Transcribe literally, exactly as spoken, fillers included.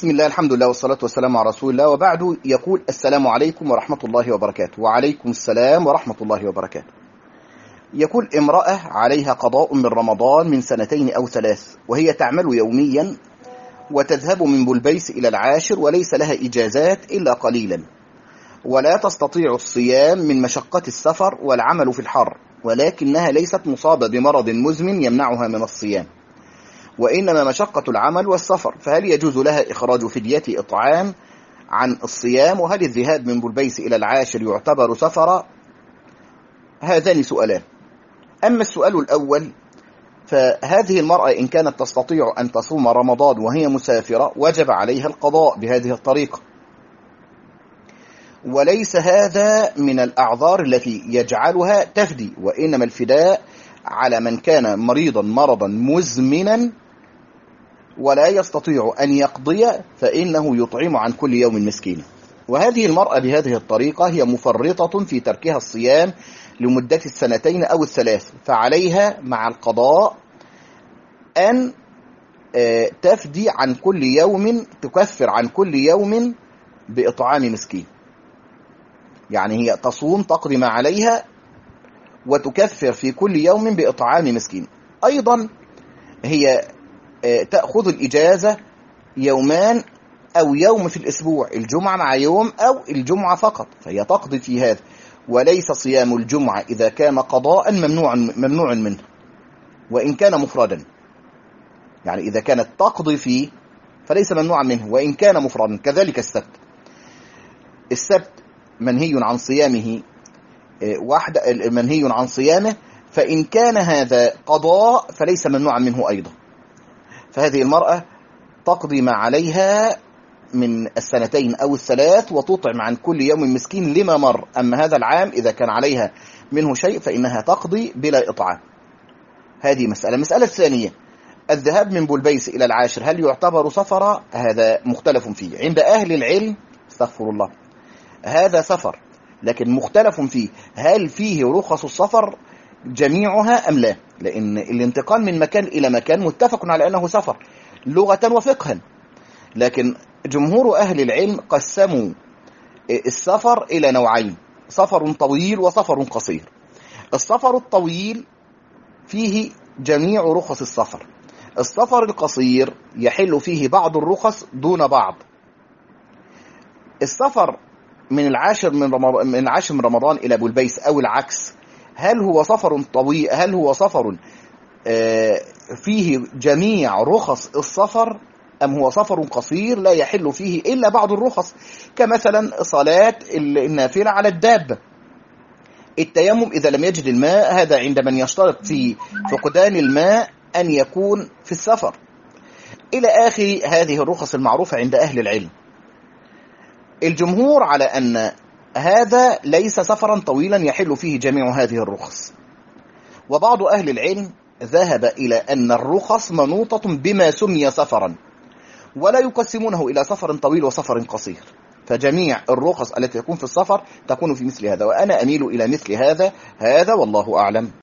بسم الله، الحمد لله، والصلاة والسلام على رسول الله، وبعد. يقول: السلام عليكم ورحمة الله وبركاته. وعليكم السلام ورحمة الله وبركاته. يقول: امرأة عليها قضاء من رمضان من سنتين أو ثلاث، وهي تعمل يوميا وتذهب من بلبيس إلى العاشر، وليس لها إجازات إلا قليلا، ولا تستطيع الصيام من مشقة السفر والعمل في الحر، ولكنها ليست مصابة بمرض مزمن يمنعها من الصيام، وإنما مشقة العمل والسفر، فهل يجوز لها إخراج فدية إطعام عن الصيام؟ وهل الذهاب من بلبيس إلى العاشر يعتبر سفرا؟ هذان سؤالان. أما السؤال الأول، فهذه المرأة إن كانت تستطيع أن تصوم رمضان وهي مسافرة وجب عليها القضاء بهذه الطريقة، وليس هذا من الأعذار التي يجعلها تفدي، وإنما الفداء على من كان مريضا مرضا مزمنا ولا يستطيع أن يقضي، فإنه يطعم عن كل يوم مسكين. وهذه المرأة بهذه الطريقة هي مفرطة في تركها الصيام لمدة السنتين أو الثلاث، فعليها مع القضاء أن تفدي عن كل يوم، تكفر عن كل يوم بإطعام مسكين. يعني هي تصوم تقضي ما عليها وتكفر في كل يوم بإطعام مسكين. أيضا هي تأخذ الإجازة يومان أو يوم في الأسبوع، الجمعة مع يوم أو الجمعة فقط، فهي تقضي في هذا، وليس صيام الجمعة إذا كان قضاء ممنوع ممنوع منه وإن كان مفردا. يعني إذا كانت تقضي فيه فليس ممنوعا منه وإن كان مفردا. كذلك السبت، السبت منهي عن صيامه واحد منهي عن صيامه، فإن كان هذا قضاء فليس ممنوعا منه أيضا. فهذه المرأة تقضي ما عليها من السنتين أو الثلاث وتطعم عن كل يوم مسكين لما مر. أما هذا العام إذا كان عليها منه شيء فإنها تقضي بلا إطعام. هذه مسألة. مسألة ثانية: الذهاب من بلبيس إلى العاشر هل يعتبر سفرا؟ هذا مختلف فيه عند أهل العلم. استغفر الله. هذا سفر، لكن مختلف فيه هل فيه رخص السفر جميعها أم لا، لأن الانتقال من مكان إلى مكان متفق على أنه سفر لغة وفقها، لكن جمهور أهل العلم قسموا السفر إلى نوعين: سفر طويل وسفر قصير. السفر الطويل فيه جميع رخص السفر، السفر القصير يحل فيه بعض الرخص دون بعض. السفر من العاشر من رمضان من العاشر من رمضان إلى بلبيس أو العكس، هل هو سفر طويل؟ هل هو سفر فيه جميع رخص السفر، أم هو سفر قصير لا يحل فيه إلا بعض الرخص، كمثلا صلاة النافلة على الدابة، التيمم إذا لم يجد الماء، هذا عند من يشترط في فقدان الماء أن يكون في السفر، إلى آخر هذه الرخص المعروفة عند أهل العلم. الجمهور على أن هذا ليس سفرا طويلا يحل فيه جميع هذه الرخص، وبعض أهل العلم ذهب إلى أن الرخص منوطة بما سمي سفرا، ولا يقسمونه إلى سفر طويل وسفر قصير، فجميع الرخص التي تكون في السفر تكون في مثل هذا، وأنا أميل إلى مثل هذا هذا والله أعلم.